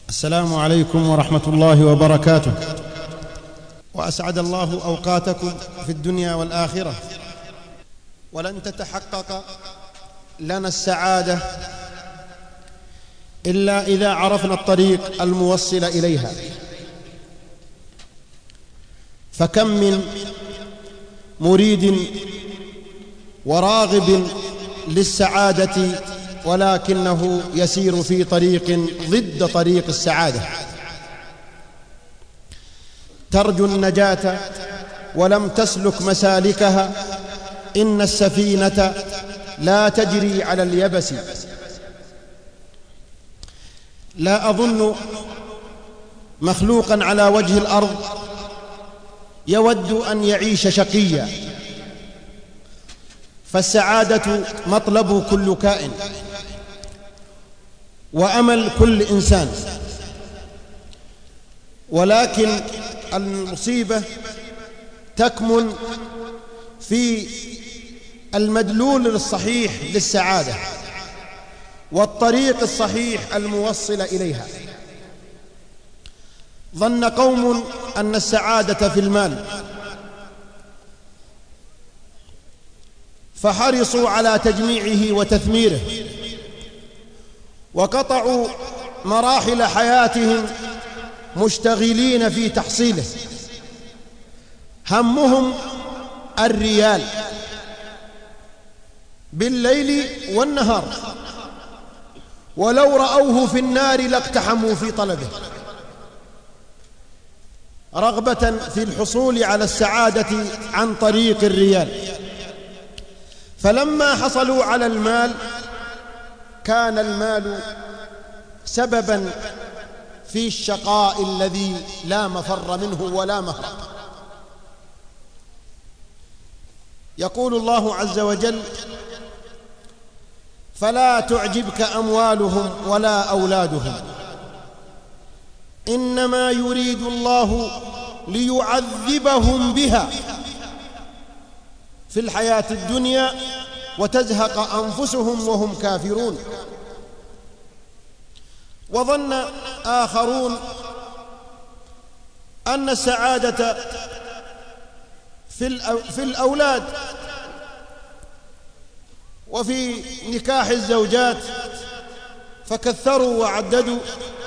السلام عليكم ورحمة الله وبركاته، وأسعد الله أوقاتكم في الدنيا والآخرة. ولن تتحقق لنا السعادة إلا إذا عرفنا الطريق الموصل إليها. فكم من مريد وراغب للسعادة ولكنه يسير في طريق ضد طريق السعادة. ترجو النجاة ولم تسلك مسالكها، إن السفينة لا تجري على اليبس. لا أظن مخلوقا على وجه الأرض يود أن يعيش شقيا، فالسعادة مطلب كل كائن وأمل كل إنسان، ولكن المصيبة تكمن في المدلول الصحيح للسعادة والطريق الصحيح الموصل إليها. ظن قوم أن السعادة في المال فحرصوا على تجميعه وتثميره، وقطعوا مراحل حياتهم مشتغلين في تحصيله. همهم الريال بالليل والنهار، ولو رأوه في النار لاقتحموا في طلبه، رغبة في الحصول على السعادة عن طريق الريال. فلما حصلوا على المال كان المال سببا في الشقاء الذي لا مفر منه ولا مهرب. يقول الله عز وجل: فلا تعجبك أموالهم ولا أولادهم إنما يريد الله ليعذبهم بها في الحياة الدنيا وتزهق أنفسهم وهم كافرون. وظن آخرون أن السعادة في الأولاد وفي نكاح الزوجات، فكثروا وعددوا،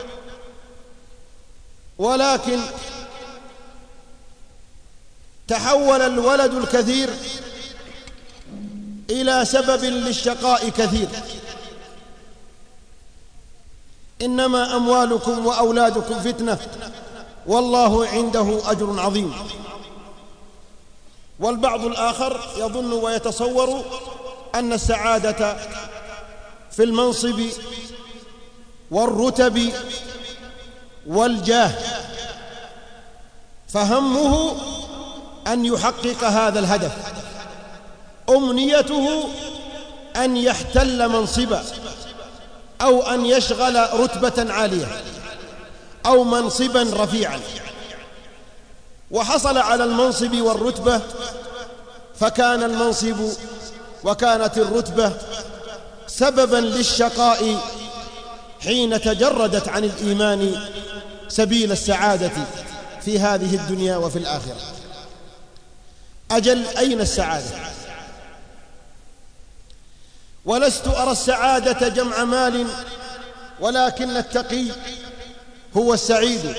ولكن تحول الولد الكثير إلى سبب للشقاء كثير. إنما أموالكم وأولادكم فتنة والله عنده أجر عظيم. والبعض الآخر يظن ويتصور أن السعادة في المنصب والرتب والجاه، فهمه أن يحقق هذا الهدف، أمنيته أن يحتل منصبا أو أن يشغل رتبة عالية أو منصبا رفيعا، وحصل على المنصب والرتبة، فكان المنصب وكانت الرتبة سببا للشقاء حين تجردت عن الإيمان سبيل السعادة في هذه الدنيا وفي الآخرة. أجل أين السعادة؟ ولست أرى السعادة جمع مال، ولكن التقي هو السعيد.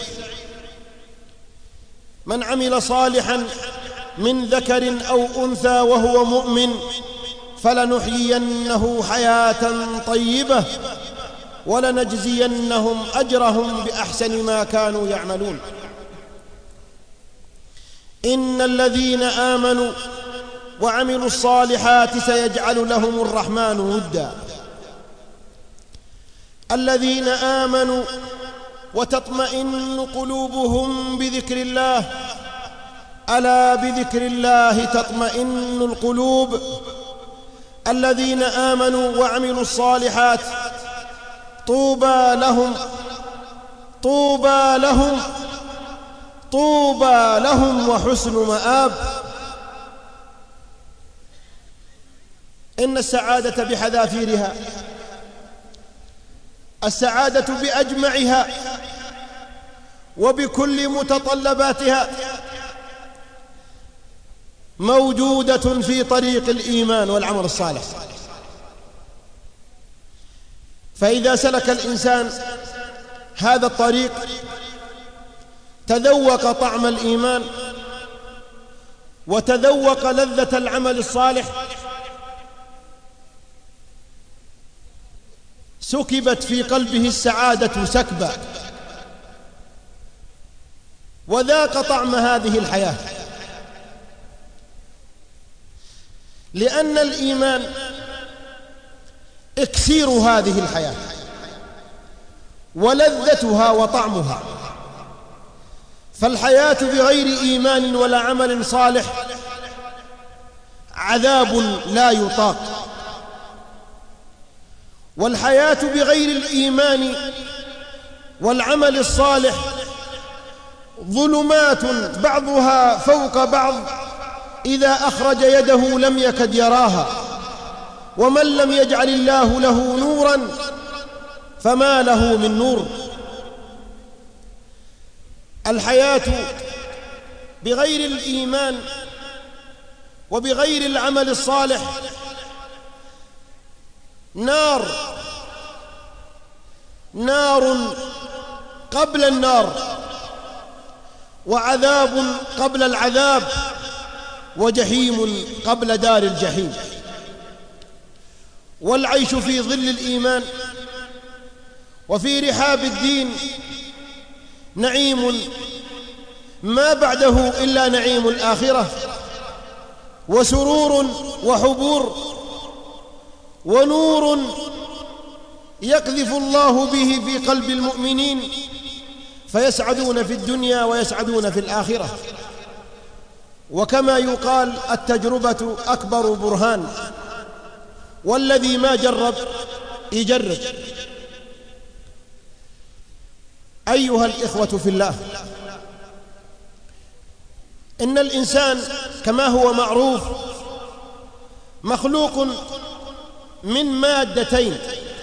من عمل صالحا من ذكر أو أنثى وهو مؤمن فلنحيينه حياة طيبة ولنجزينهم أجرهم بأحسن ما كانوا يعملون. إن الذين آمنوا وعملوا الصالحات سيجعل لهم الرحمن ودا. الذين آمنوا وتطمئن قلوبهم بذكر الله، ألا بذكر الله تطمئن القلوب. الذين آمنوا وعملوا الصالحات طوبى لهم طوبى لهم طوبى لهم وحسن مآب. إن السعادة بحذافيرها، السعادة بأجمعها وبكل متطلباتها موجودة في طريق الإيمان والعمل الصالح. فإذا سلك الإنسان هذا الطريق تذوق طعم الإيمان وتذوق لذة العمل الصالح، سكبت في قلبه السعادة سكبا، وذاق طعم هذه الحياة. لأن الإيمان إكسير هذه الحياة ولذتها وطعمها. فالحياة بغير إيمان ولا عمل صالح عذاب لا يطاق، والحياة بغير الإيمان والعمل الصالح ظلمات بعضها فوق بعض، إذا أخرج يده لم يكد يراها، ومن لم يجعل الله له نورا فما له من نور. الحياة بغير الإيمان وبغير العمل الصالح نار قبل النار، وعذاب قبل العذاب، وجحيم قبل دار الجحيم. والعيش في ظل الإيمان وفي رحاب الدين نعيم ما بعده إلا نعيم الآخرة، وسرور وحبور ونور يقذف الله به في قلب المؤمنين فيسعدون في الدنيا ويسعدون في الآخرة. وكما يقال التجربة أكبر برهان، والذي ما جرب يجرب. أيها الإخوة في الله، إن الإنسان كما هو معروف مخلوق من مادتين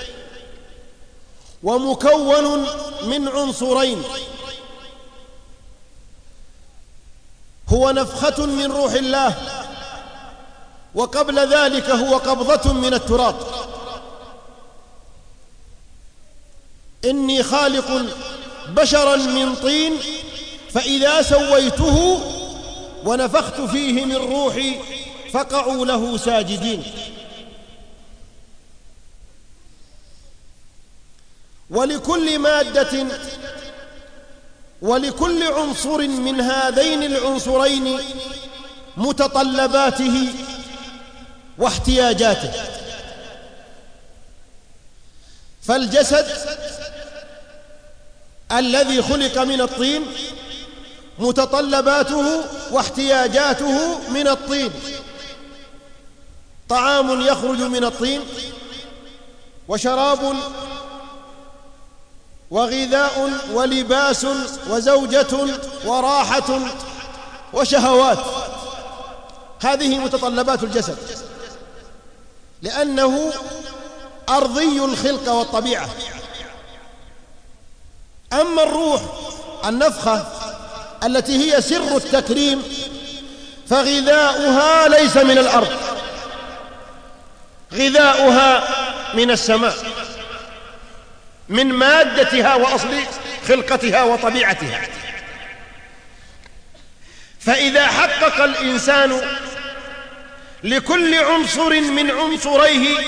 ومكون من عنصرين، هو نفخة من روح الله، وقبل ذلك هو قبضة من التراب. إني خالق بشرا من طين فإذا سويته ونفخت فيه من روحي فقعوا له ساجدين. ولكل مادة ولكل عنصر من هذين العنصرين متطلباته واحتياجاته. فالجسد الذي خلق من الطين متطلباته واحتياجاته من الطين، طعام يخرج من الطين، وشراب، وغذاء، ولباس، وزوجة، وراحة، وشهوات. هذه متطلبات الجسد، لأنه أرضي الخلق والطبيعة. أما الروح النفخة التي هي سر التكريم فغذاؤها ليس من الأرض، غذاؤها من السماء، من مادتها وأصل خلقتها وطبيعتها. فإذا حقق الإنسان لكل عنصر من عنصريه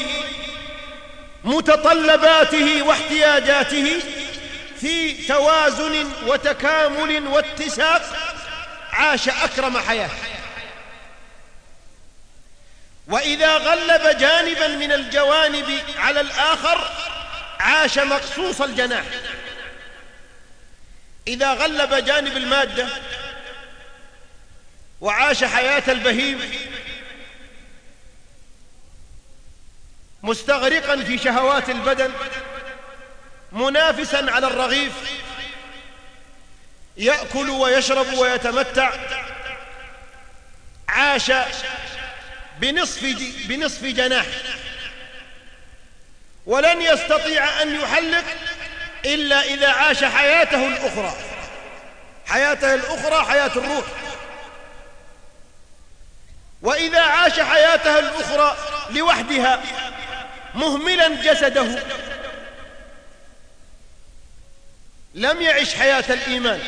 متطلباته واحتياجاته في توازن وتكامل واتساق عاش أكرم حياة. وإذا غلب جانبا من الجوانب على الآخر عاش مقصوص الجناح. إذا غلب جانب المادة وعاش حياة البهيم مستغرقا في شهوات البدن منافسا على الرغيف، يأكل ويشرب ويتمتع، عاش بنصف جناح، ولن يستطيع أن يحلق إلا إذا عاش حياته الأخرى حياته الأخرى حياة الروح. وإذا عاش حياته الأخرى لوحدها مهملا جسده لم يعش حياة الإيمان،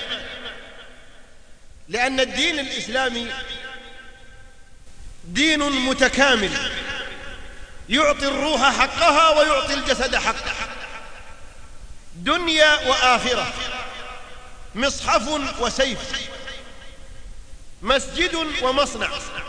لأن الدين الإسلامي دين متكامل يعطي الروح حقها ويعطي الجسد حقه، دنيا وآخرة، مصحف وسيف، مسجد ومصنع،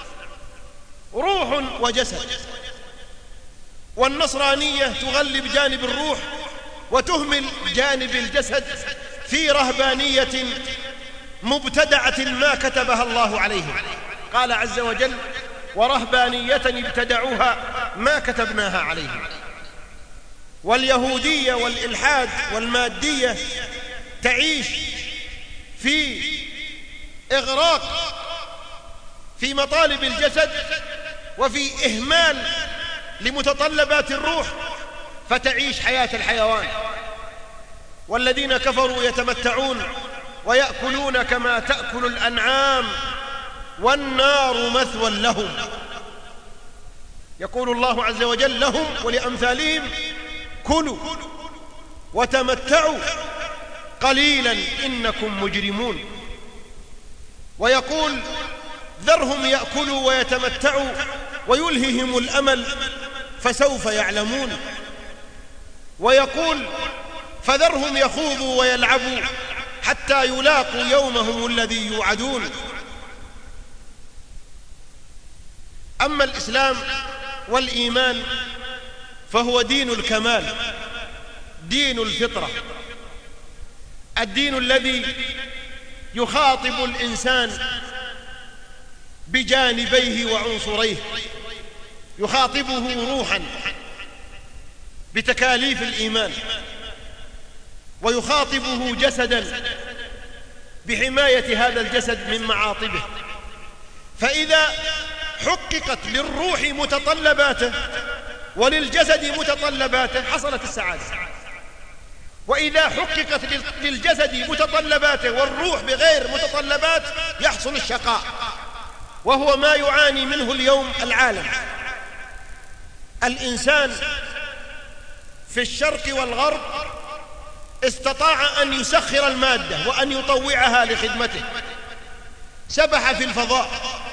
روح وجسد. والنصرانية تغلب جانب الروح وتهمل جانب الجسد في رهبانية مبتدعة ما كتبها الله عليهم. قال عز وجل: ورهبانية ابتدعوها ما كتبناها عليهم. واليهودية والإلحاد والمادية تعيش في إغراق في مطالب الجسد وفي إهمال لمتطلبات الروح، فتعيش حياة الحيوان. والذين كفروا يتمتعون ويأكلون كما تأكل الأنعام والنار مثوى لهم. يقول الله عز وجل لهم ولأمثالهم: كلوا وتمتعوا قليلا إنكم مجرمون. ويقول: ذرهم يأكلوا ويتمتعوا ويلههم الأمل فسوف يعلمون. ويقول: فذرهم يخوضوا ويلعبوا حتى يلاقوا يومهم الذي يوعدون. أما الإسلام والإيمان فهو دين الكمال، دين الفطرة، الدين الذي يخاطب الإنسان بجانبيه وعنصريه، يخاطبه روحا بتكاليف الإيمان، ويخاطبه جسدا بحماية هذا الجسد من معاطبه. فإذا حققت للروح متطلباته وللجسد متطلباته حصلت السعادة، وإذا حققت للجسد متطلباته والروح بغير متطلبات يحصل الشقاء، وهو ما يعاني منه اليوم العالم. الإنسان في الشرق والغرب استطاع أن يسخر المادة وأن يطوعها لخدمته، سبح في الفضاء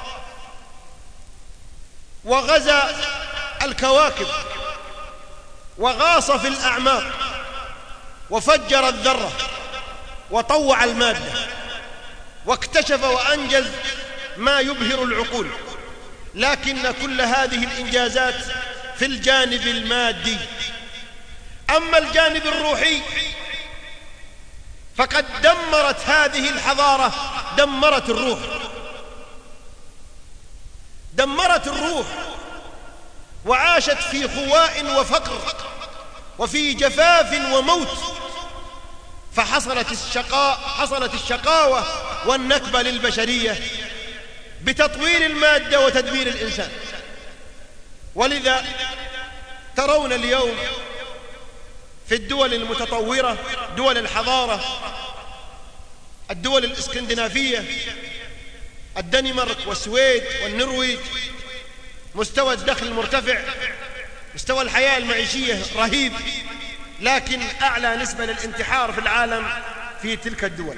وغزا الكواكب وغاص في الأعماق وفجر الذرة وطوع المادة واكتشف وأنجز ما يبهر العقول. لكن كل هذه الإنجازات في الجانب المادي. أما الجانب الروحي فقد دمرت هذه الحضارة، دمرت الروح وعاشت في خواء وفقر وفي جفاف وموت، حصلت الشقاوة والنكبة للبشرية بتطوير المادة وتدمير الإنسان. ولذا ترون اليوم في الدول المتطورة، دول الحضارة، الدول الإسكندنافية، الدنمارك والسويد والنرويج، مستوى الدخل مرتفع، مستوى الحياة المعيشية رهيب، لكن أعلى نسبة للانتحار في العالم في تلك الدول.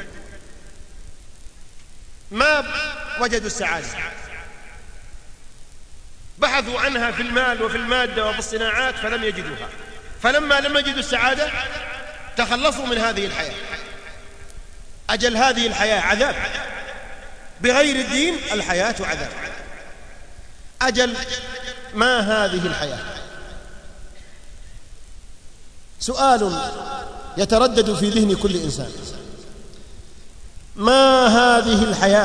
ما وجدوا السعادة، بحثوا عنها في المال وفي المادة وفي الصناعات فلم يجدوها. فلما لم يجدوا السعادة تخلصوا من هذه الحياة. أجل هذه الحياة عذاب، بغير الدين الحياة عذاب. أجل ما هذه الحياة؟ سؤال يتردد في ذهن كل إنسان: ما هذه الحياة؟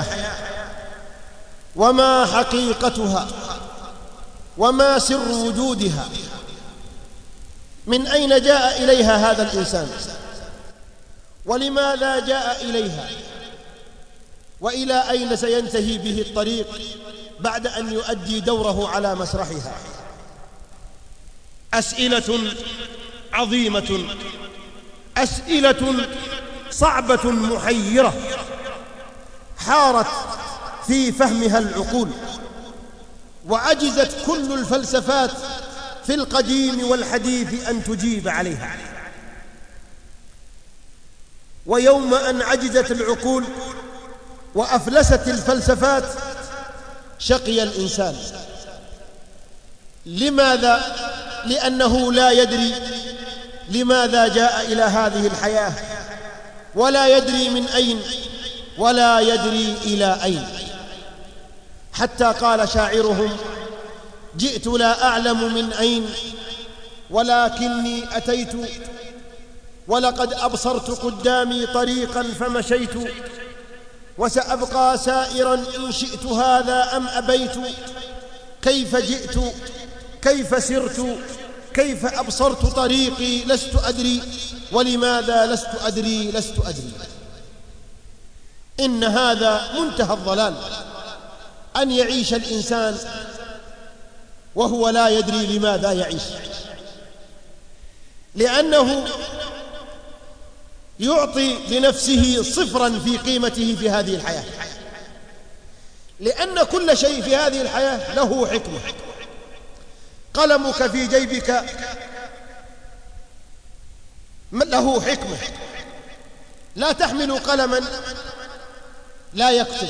وما حقيقتها؟ وما سر وجودها؟ من أين جاء إليها هذا الإنسان؟ ولماذا جاء إليها؟ وإلى أين سينتهي به الطريق بعد أن يؤدي دوره على مسرحها؟ أسئلة عظيمة، أسئلة صعبة محيرة، حارت في فهمها العقول، وعجزت كل الفلسفات في القديم والحديث أن تجيب عليها. ويوم أن عجزت العقول وأفلست الفلسفات شقي الإنسان. لماذا؟ لأنه لا يدري لماذا جاء إلى هذه الحياة، ولا يدري من أين، ولا يدري إلى أين. حتى قال شاعرهم: جئت لا أعلم من أين، ولكني أتيت، ولقد أبصرت قدامي طريقا فمشيت، وسأبقى سائرا إن شئت هذا أم أبيت. كيف جئت، كيف سرت، كيف أبصرت طريقي، لست أدري، ولماذا لست أدري، لست أدري. إن هذا منتهى الضلال، أن يعيش الإنسان وهو لا يدري لماذا يعيش، لأنه يعطي لنفسه صفرا في قيمته في هذه الحياة، لأن كل شيء في هذه الحياة له حكمة. قلمك في جيبك له حكمة، لا تحمل قلما لا يكتب.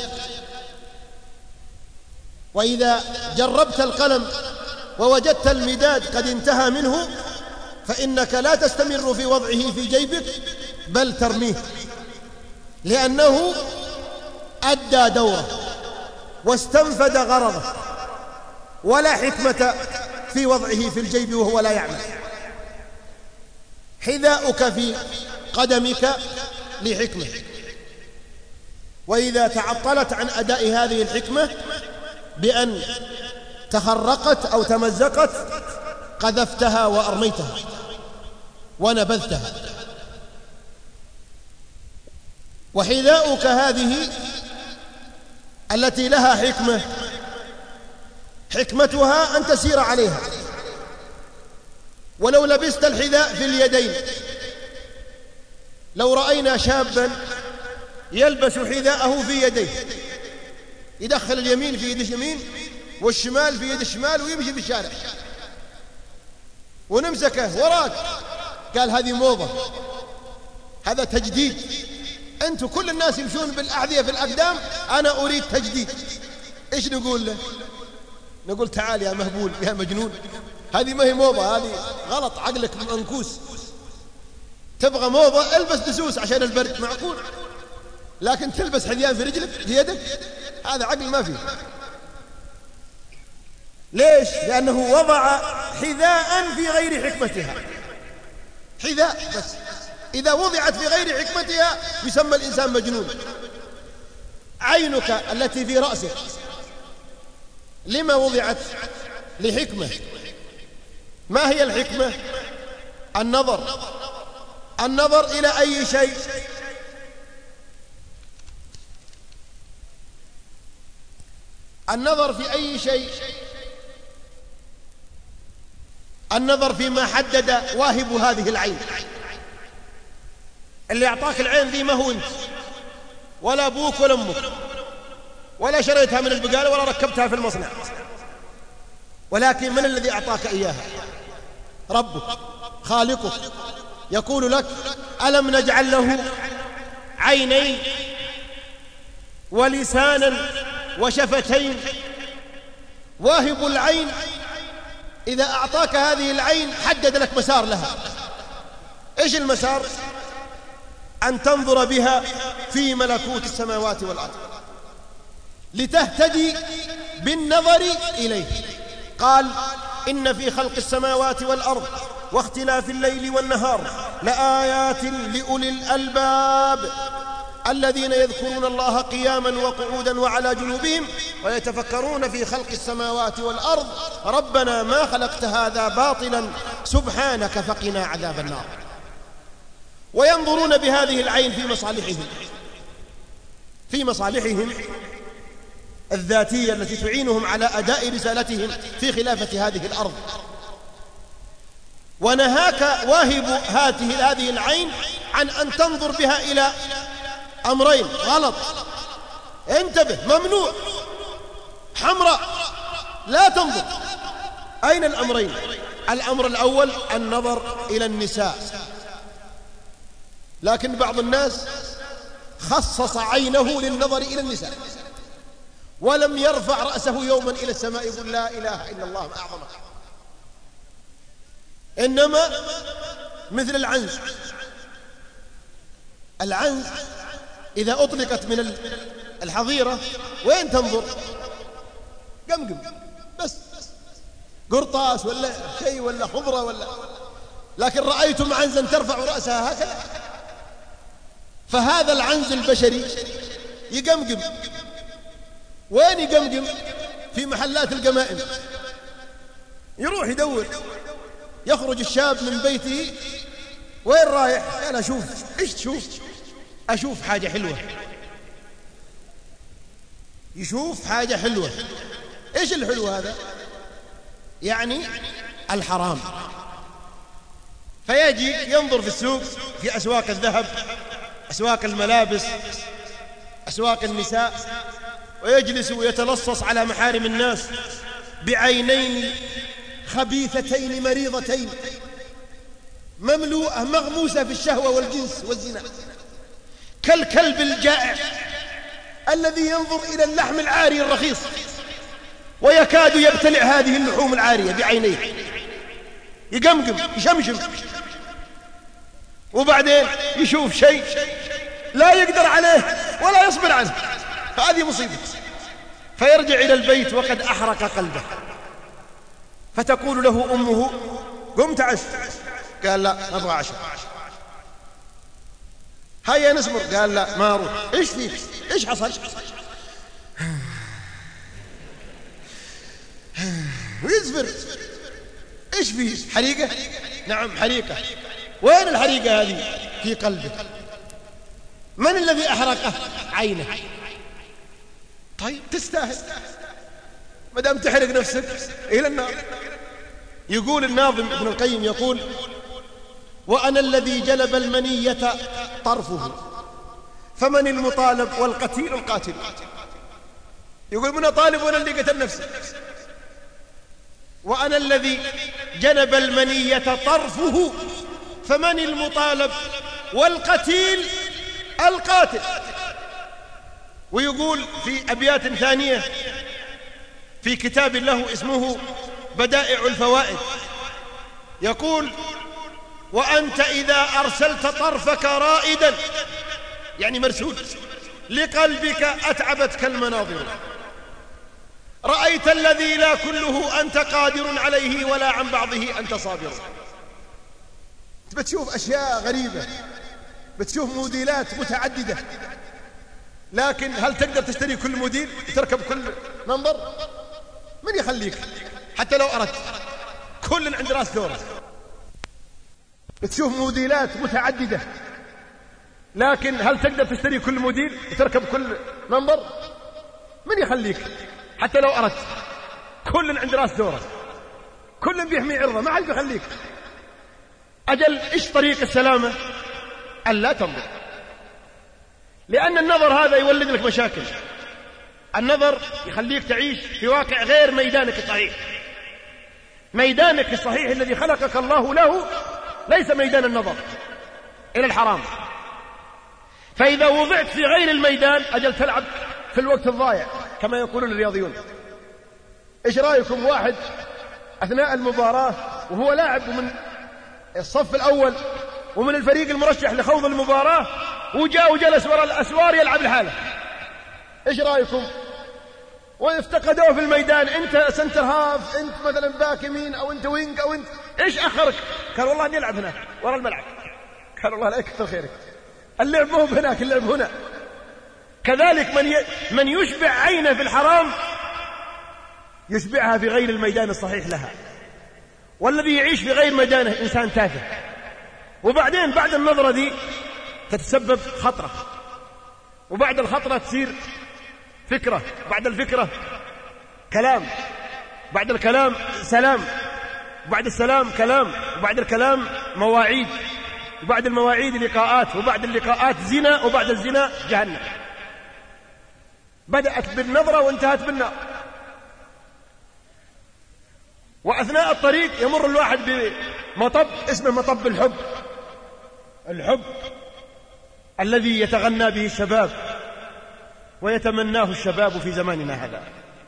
وإذا جربت القلم ووجدت المداد قد انتهى منه فإنك لا تستمر في وضعه في جيبك، بل ترميه، لأنه أدى دوره واستنفد غرضه، ولا حكمة في وضعه في الجيب وهو لا يعمل. حذاؤك في قدمك لحكمة، وإذا تعطلت عن أداء هذه الحكمة بأن تخرقت أو تمزقت قذفتها وأرميتها ونبذتها. وحذاؤك هذه التي لها حكمة، حكمتها أن تسير عليها. ولو لبست الحذاء في اليدين، لو رأينا شابا يلبس حذاءه في يديه، يدخل اليمين في يد اليمين والشمال في يد الشمال ويمشي في الشارع، ونمسكه وراك قال هذه موضة، هذا تجديد. أنتم كل الناس يمشون بالأحذية في الأقدام، أنا أريد تجديد. إيش نقول له؟ نقول تعال يا مهبول يا مجنون، هذه ما هي موضة، هذه غلط، عقلك منكوس. تبغى موضة البس دسوس عشان البرد، معقول؟ لكن تلبس حذيان في رجلك في يدك، هذا عقل ما فيه. ليش؟ لأنه وضع حذاء في غير حكمتها. حذاء بس إذا وضعت في غير حكمتها يسمى الإنسان مجنون. عينك التي في رأسك لما وضعت؟ لحكمة. ما هي الحكمة؟ النظر. النظر إلى أي شيء؟ النظر في أي شيء؟ النظر فيما حدد واهب هذه العين. اللي أعطاك العين ذي ما هو أنت، ولا أبوك ولا أمك، ولا شريتها من البقالة ولا ركبتها في المصنع، ولكن من الذي أعطاك إياها؟ ربك خالقك. يقول لك: ألم نجعل له عينين ولسانا وشفتين؟ واهب العين إذا أعطاك هذه العين حدد لك مسار لها. إيش المسار؟ أن تنظر بها في ملكوت السماوات والأرض لتهتدي بالنظر إليه. قال: إن في خلق السماوات والأرض واختلاف الليل والنهار لآيات لأولي الألباب الذين يذكرون الله قياما وقعودا وعلى جنوبهم ويتفكرون في خلق السماوات والأرض ربنا ما خلقت هذا باطلا سبحانك فقنا عذاب النار. وينظرون بهذه العين في مصالحهم الذاتية التي تعينهم على أداء رسالتهم في خلافة هذه الأرض. ونهاك واهب هذه العين عن أن تنظر بها إلى أمرين غلط: انتبه، ممنوع. حمراء لا تنظر. أين الأمرين؟ الأمر الأول النظر إلى النساء، لكن بعض الناس خصص عينه للنظر إلى النساء ولم يرفع رأسه يوما إلى السماء يقول لا إله إلا الله ما أعظمك. إنما مثل العنز، العنز إذا أطلقت من الحظيرة وين تنظر؟ قمقم بس، قرطاس ولا شيء ولا خضرة ولا، لكن رأيتم عنزا ترفع رأسها هكذا. فهذا العنز البشري يقمقم. وين يقمقم؟ في محلات القمائم، يروح يدور. يخرج الشاب من بيته، وين رايح؟ قال أشوف. إيش تشوف؟ أشوف حاجة حلوة. يشوف حاجة حلوة. إيش الحلو هذا؟ يعني الحرام. فيجي ينظر في السوق، في أسواق الذهب، أسواق الملابس، أسواق النساء، ويجلس ويتلصص على محارم الناس بعينين خبيثتين مريضتين مملوءة مغموسة في الشهوة والجنس والزنا، كالكلب الجائع الذي ينظر إلى اللحم العاري الرخيص ويكاد يبتلع هذه اللحوم العارية بعينيه. يقمقم يشمشم، وبعدين يشوف شيء لا يقدر عليه ولا يصبر عنه، فهذه مصيبة. فيرجع إلى البيت وقد أحرق قلبه، فتقول له أمه قم تعش. قال لا نبغى عشاء. هيا نسمر. قال لا ما أروح. إيش فيك؟ إيش حصل؟ ويزفر. إيش فيه؟ حريقة؟ نعم حريقة. وين الحريقة هذه؟ في قلبه. من الذي أحرقه؟ عينه. طيب تستاهل، ما دام تحرق نفسك إلى النار. يقول الناظم ابن القيم، يقول وأنا الذي جلب المنية طرفه فمن المطالب والقتيل القاتل. يقول من طالب وأنا اللي قتل نفسي. وأنا الذي جلب المنية طرفه فمن المطالب والقتيل القاتل. ويقول في أبيات ثانية في كتاب له اسمه بدائع الفوائد، يقول وأنت إذا أرسلت طرفك رائدا، يعني مرسول، لقلبك أتعبتك المناظر، رأيت الذي لا كله أنت قادر عليه ولا عن بعضه أنت صابر. بتشوف أشياء غريبة، بتشوف موديلات متعددة، لكن هل تقدر تشتري كل موديل وتركب كل منظر؟ من يخليك؟ حتى لو أردت، كل عند راس ثورة. بتشوف موديلات متعددة، لكن هل تقدر تشتري كل موديل وتركب كل منظر؟ من يخليك؟ حتى لو أردت، كل عند راس ثورة، كل بيحمي عرضه، ما حد بيخليك. أجل إيش طريق السلامة؟ ألا تنظر، لأن النظر هذا يولد لك مشاكل. النظر يخليك تعيش في واقع غير ميدانك الصحيح. ميدانك الصحيح الذي خلقك الله له ليس ميدان النظر إلى الحرام. فإذا وضعت في غير الميدان أجل تلعب في الوقت الضايع كما يقولون الرياضيون. إيش رأيكم واحد أثناء المباراة وهو لاعب من الصف الأول ومن الفريق المرشح لخوض المباراة وجاء وجلس وراء الأسوار يلعب لحاله؟ إيش رأيكم؟ وافتقدوه في الميدان، أنت سنتر هاف، أنت مثلا باك يمين، أو أنت وينج، أو أنت إيش أخرك؟ قال والله أني ألعب هناك وراء الملعب. قال والله لا يكثر خيرك، اللعب مو هناك، اللعب هنا. كذلك من يشبع عينه في الحرام يشبعها في غير الميدان الصحيح لها، والذي يعيش في غير ميدانه إنسان تافه. وبعدين بعد النظرة دي تتسبب خطرة، وبعد الخطرة تصير فكرة، بعد الفكرة كلام، بعد الكلام سلام، وبعد السلام كلام، وبعد الكلام مواعيد، وبعد المواعيد لقاءات، وبعد اللقاءات زنا، وبعد الزنا جهنم. بدأت بالنظرة وانتهت بالنار. وأثناء الطريق يمر الواحد بمطب اسمه مطب الحب، الحب الذي يتغنى به الشباب ويتمناه الشباب في زماننا هذا.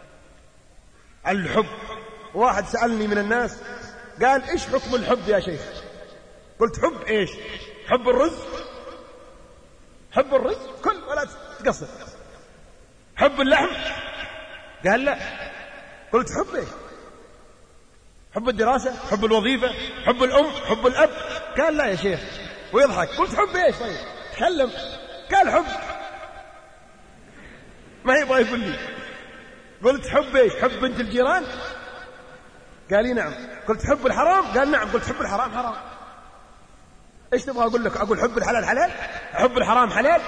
الحب. واحد سألني من الناس قال إيش حكم الحب يا شيخ؟ قلت حب إيش؟ حب الرز؟ حب الرز كل ولا تقصر. حب اللحم؟ قال لا. قلت حب إيش؟ حب الدراسة؟ حب الوظيفة؟ حب الأم؟ حب الأب؟ قال لا يا شيخ ويضحك. قلت حب إيش طيب؟ تكلم. قال حب، ما يبغى يقول لي. قلت حب إيش؟ حب بنت الجيران؟ قال لي نعم. قلت حب الحرام؟ قال نعم. قلت حب الحرام حرام. إيش تبغى أقول لك؟ أقول حب الحلال حلال؟ حب الحرام حلال؟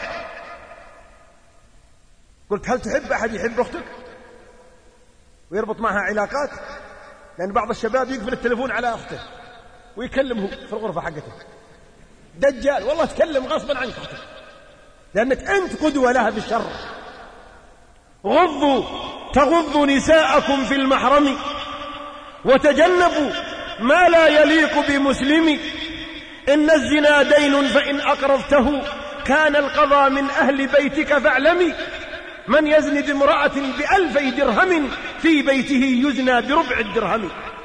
قلت هل تحب أحد يحب أختك ويربط معها علاقات؟ لأن بعض الشباب يقفل التلفون على أخته ويكلمه في الغرفة حقته. دجال والله تكلم غصبا عنك أختك، لأنك أنت قدوة لها بالشر. تغضوا نساءكم في المحرم وتجنبوا ما لا يليق بمسلم. إن الزنا دين فإن أقرضته كان القضاء من أهل بيتك فاعلمي. من يزني بامرأة ب2000 درهم في بيته يزنى بربع الدرهم.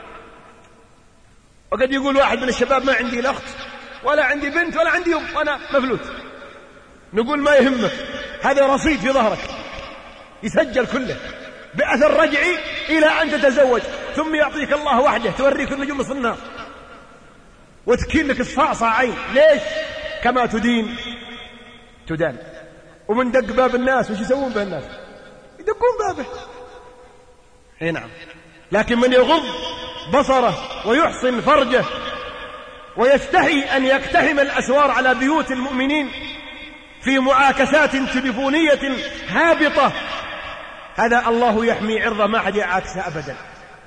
وقد يقول واحد من الشباب ما عندي لا أخت ولا عندي بنت ولا عندي أم وأنا مفلوت. نقول ما يهمك، هذا رصيد في ظهرك يسجل كله بأثر رجعي إلى أن تتزوج، ثم يعطيك الله وحده توريك النجوم الصناع وتكين لك الصعصعين. ليش؟ كما تدين تدان. ومن دق باب الناس وش يسوون به الناس؟ يدقون بابه. اي نعم. لكن من يغض بصره ويحصن فرجه ويستحي أن يقتحم الأسوار على بيوت المؤمنين في معاكسات تليفونية هابطة، هذا الله يحمي عرضه، ما حد يعاكسه أبدا.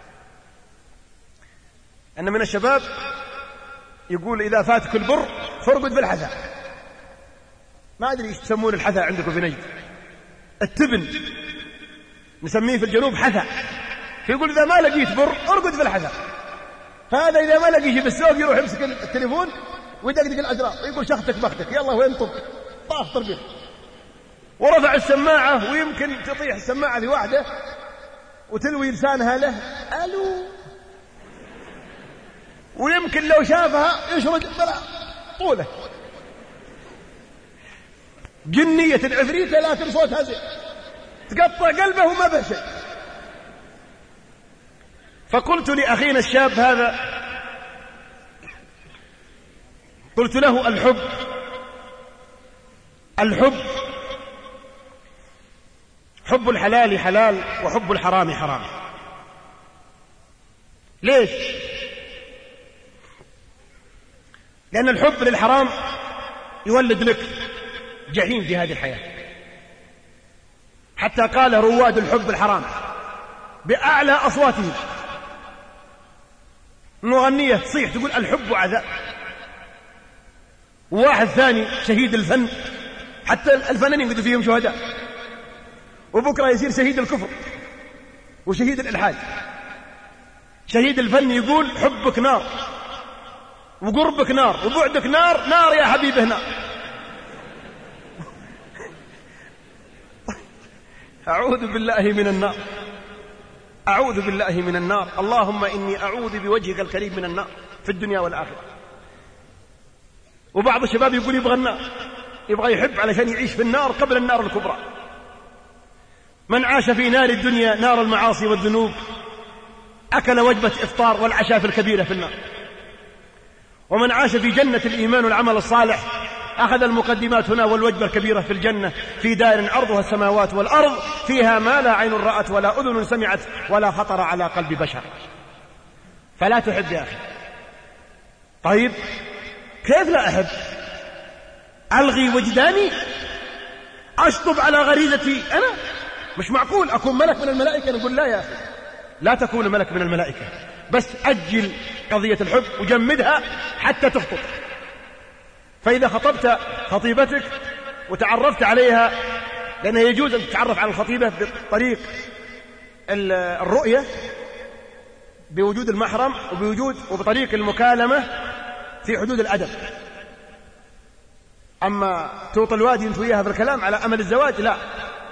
أن من الشباب يقول إذا فاتك البر فارقد في الحذاء. ما أدري إيش تسمون الحذاء عندكم في نجد. التبن نسميه في الجنوب حذاء. فيقول إذا ما لقيت بر ارقد في الحذاء. هذا إذا ما لقيه بالسوق يروح يمسك التليفون ويدقدق الأزرار ويقول شختك بختك يلا وين طب طاف طربيح، ورفع السماعة ويمكن تطيح السماعة لوحده وتلوي لسانها له ألو، ويمكن لو شافها يشرد بلا طوله. جنية العفريتة لكن صوتها زين تقطع قلبه وما به شيء. فقلت لأخينا الشاب هذا، قلت له الحب حب الحلال حلال وحب الحرام حرام. ليش؟ لأن الحب للحرام يولد لك جحيم في هذه الحياة. حتى قال رواد الحب الحرام بأعلى أصواتهم، مغنية تصيح تقول الحب عذاب، وواحد ثاني شهيد الفن، حتى الفنانين قد فيهم شهداء، وبكرة يصير شهيد الكفر وشهيد الإلحاد. شهيد الفن يقول حبك نار وقربك نار وبعدك نار، نار يا حبيبه نار. أعوذ بالله من النار، أعوذ بالله من النار. اللهم إني أعوذ بوجهك الكريم من النار في الدنيا والآخرة. وبعض الشباب يقول يبغى النار، يبغى يحب علشان يعيش في النار قبل النار الكبرى. من عاش في نار الدنيا نار المعاصي والذنوب أكل وجبة إفطار والعشاء في الكبيرة في النار. ومن عاش في جنة الإيمان والعمل الصالح أخذ المقدمات هنا والوجبة الكبيرة في الجنة، في دار عرضها السماوات والأرض، فيها ما لا عين رأت ولا أذن سمعت ولا خطر على قلب بشر. فلا تحب يا أخي. طيب كيف لا أحب؟ ألغي وجداني؟ أشطب على غريزتي أنا؟ مش معقول أكون ملك من الملائكة. نقول لا يا أخي، لا تكون ملك من الملائكة، بس أجل قضية الحب وجمدها حتى تخطب. فإذا خطبت خطيبتك وتعرفت عليها لأنه يجوز أن تتعرف على الخطيبة بطريق الرؤية بوجود المحرم وبطريق المكالمة في حدود الأدب. أما توطي الوادي أنت وياها بالكلام على أمل الزواج لا.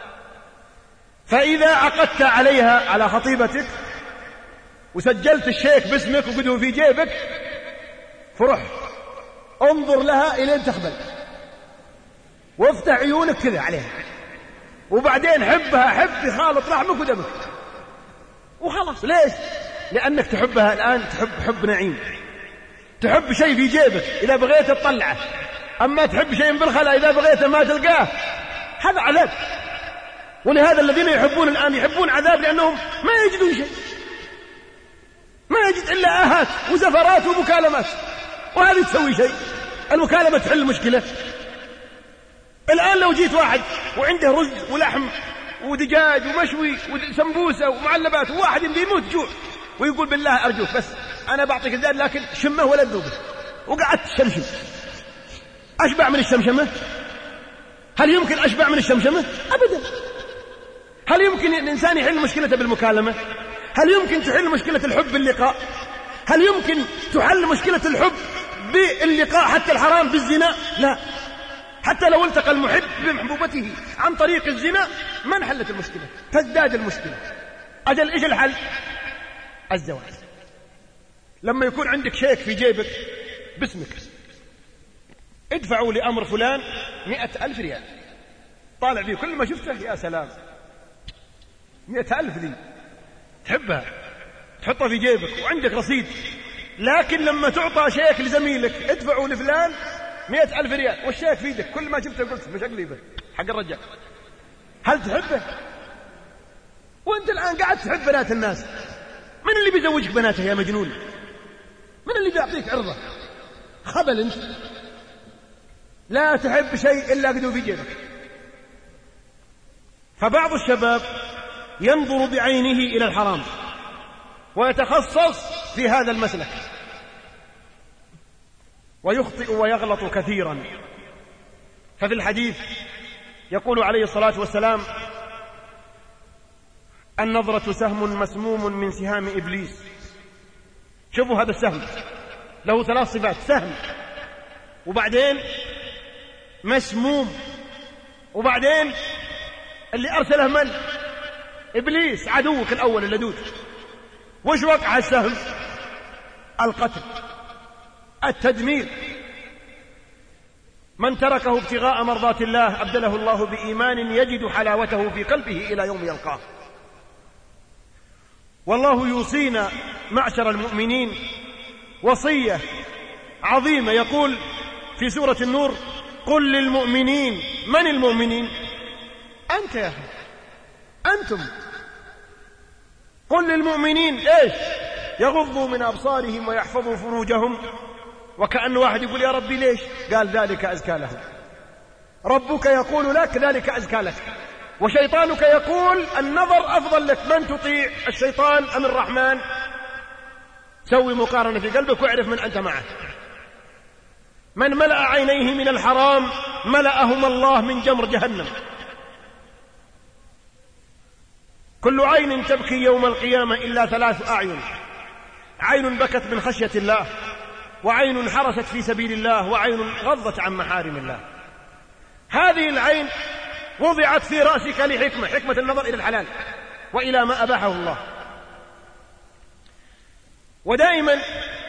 فإذا عقدت عليها على خطيبتك وسجلت الشيك باسمك وقده في جيبك فرح انظر لها إلين تقبل وافتح عيونك كذا عليها، وبعدين حبها حب خالط لحمك ودمك وخلاص. ليش؟ لأنك تحبها الآن، تحب حب نعيم، تحب شيء في جيبك إذا بغيت تطلعه، أما تحب شيء بالخلا إذا بغيت ما تلقاه، هذا عذاب. ولهذا الذين يحبون الآن يحبون عذاب، لأنهم ما يجدون شيء، ما يجد إلا آهات وزفرات ومكالمات، وهذه تسوي شيء؟ المكالمة تحل المشكلة؟ الآن لو جيت واحد وعنده رز ولحم ودجاج ومشوي وسمبوسة ومعلبات وواحد يموت جوع ويقول بالله أرجوك بس أنا بعطيك الزاد لكن شمه ولا تذوقه، وقعدت تشمشم، أشبع من الشمشمة؟ هل يمكن أشبع من الشمشمة؟ أبدا. هل يمكن الإنسان يحل مشكلته بالمكالمة؟ هل يمكن تحل مشكلة الحب باللقاء؟ هل يمكن تحل مشكلة الحب باللقاء حتى الحرام بالزنا؟ لا. حتى لو التقى المحب بمحبوبته عن طريق الزنا ما انحلت المشكلة، تزداد المشكلة. أجل إيش الحل؟ الزواج. لما يكون عندك شيك في جيبك باسمك، ادفعوا لأمر فلان 100,000 ريال، طالع فيه كل ما شفته يا سلام 100,000 ذي تحبها تحطها في جيبك وعندك رصيد. لكن لما تعطى شيك لزميلك ادفعوا لفلان 100,000 ريال والشيك في يدك، كل ما شفته قلت مش أقليبه حق الرجال، هل تحبه؟ وانت الآن قاعد تحب بنات الناس، من اللي بيزوجك بناته يا مجنون؟ من اللي بيعطيك عرضه؟ خبل انت. لا تحب شيء إلا قدو في جيبك. فبعض الشباب ينظر بعينه إلى الحرام ويتخصص في هذا المسلك ويخطئ ويغلط كثيرا. ففي الحديث يقول عليه الصلاة والسلام: النظرة سهم مسموم من سهام إبليس. شوفوا هذا السهم له 3 صفات: سهم، وبعدين مسموم، وبعدين اللي أرسله من؟ إبليس عدوك الأول اللدود. وش وقع السهم؟ القتل، التدمير. من تركه ابتغاء مرضات الله أبدله الله بإيمان يجد حلاوته في قلبه إلى يوم يلقاه. والله يوصينا معشر المؤمنين وصية عظيمة، يقول في سورة النور: قل للمؤمنين. من المؤمنين؟ أنت يا أخي، أنتم. قل للمؤمنين إيش؟ يغضوا من أبصارهم ويحفظوا فروجهم. وكأن واحد يقول: يا ربي ليش؟ قال: ذلك أزكى لهم. ربك يقول لك: ذلك أزكى لك. وشيطانك يقول: النظر أفضل لك. من تطيع، الشيطان أم الرحمن؟ سوي مقارنة في قلبك واعرف من أنت معه. من ملأ عينيه من الحرام ملأهما الله من جمر جهنم. كل عين تبكي يوم القيامة إلا 3 أعين: عين بكت من خشية الله، وعين حرست في سبيل الله، وعين غضت عن محارم الله. هذه العين وضعت في رأسك لحكمة، حكمة النظر إلى الحلال وإلى ما أباحه الله. ودائما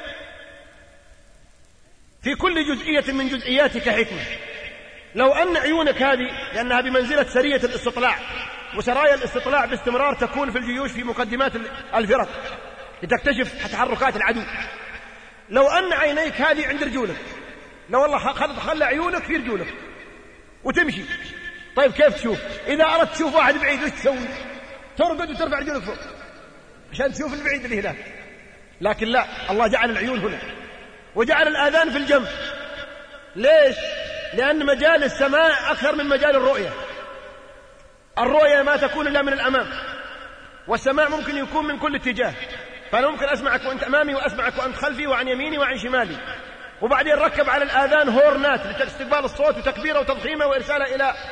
في كل جزئية من جزئياتك حكمة. لو أن عيونك هذه، لأنها بمنزلة سرية الاستطلاع، وسرايا الاستطلاع باستمرار تكون في الجيوش في مقدمات الفرق لتكتشف تحركات العدو. لو أن عينيك هذه عند رجولك، لو الله خلى عيونك في رجولك وتمشي، طيب كيف تشوف؟ إذا أردت تشوف واحد بعيد وش تسوي؟ ترقد وترفع رجولك فوق عشان تشوف البعيد اللي هناك. لكن لا، الله جعل العيون هنا وجعل الآذان في الجنب. ليش؟ لأن مجال السماع أكثر من مجال الرؤية. الرؤية ما تكون إلا من الأمام، والسماع ممكن يكون من كل اتجاه. فأنا ممكن أسمعك وأنت أمامي، وأسمعك وأنت خلفي، وعن يميني وعن شمالي. وبعدين ركب على الآذان هورنات لاستقبال الصوت وتكبيره وتضخيمه وإرساله إلى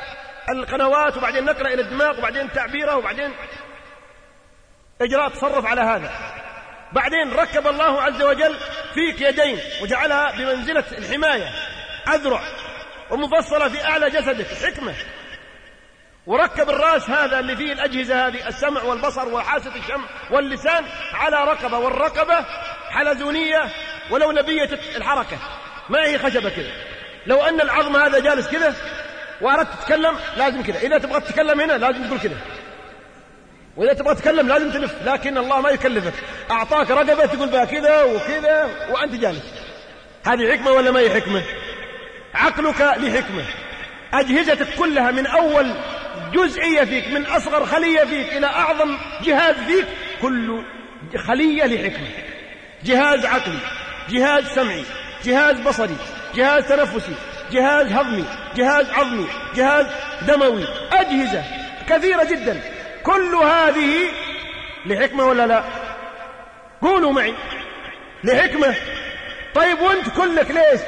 القنوات، وبعدين نقرأ إلى الدماغ، وبعدين تعبيره، وبعدين إجراء تصرف على هذا. بعدين ركب الله عز وجل فيك يدين وجعلها بمنزلة الحماية، أذرع ومفصلة في أعلى جسدك، حكمة. وركب الرأس هذا اللي فيه الأجهزة هذه، السمع والبصر وحاسة الشم واللسان، على رقبة، والرقبة حلزونية ولولبية الحركة، ما هي خشبة كذا. لو أن العظم هذا جالس كذا وأردت تتكلم لازم كذا، إذا تبغى تتكلم هنا لازم تقول كذا، وإذا تبغى تتكلم لازم تلف. لكن الله ما يكلفك، أعطاك رقبة تقول بها كذا وكذا وأنت جالس. هذه حكمة ولا ما هي حكمة؟ عقلك لحكمة، أجهزتك كلها من أول جزئية فيك، من أصغر خلية فيك إلى أعظم جهاز فيك، كل خلية لحكمة. جهاز عقلي، جهاز سمعي، جهاز بصري، جهاز تنفسي، جهاز هضمي، جهاز عظمي، جهاز دموي، أجهزة كثيرة جدا، كل هذه لحكمة ولا لا؟ قولوا معي، لحكمة. طيب وانت كلك ليش؟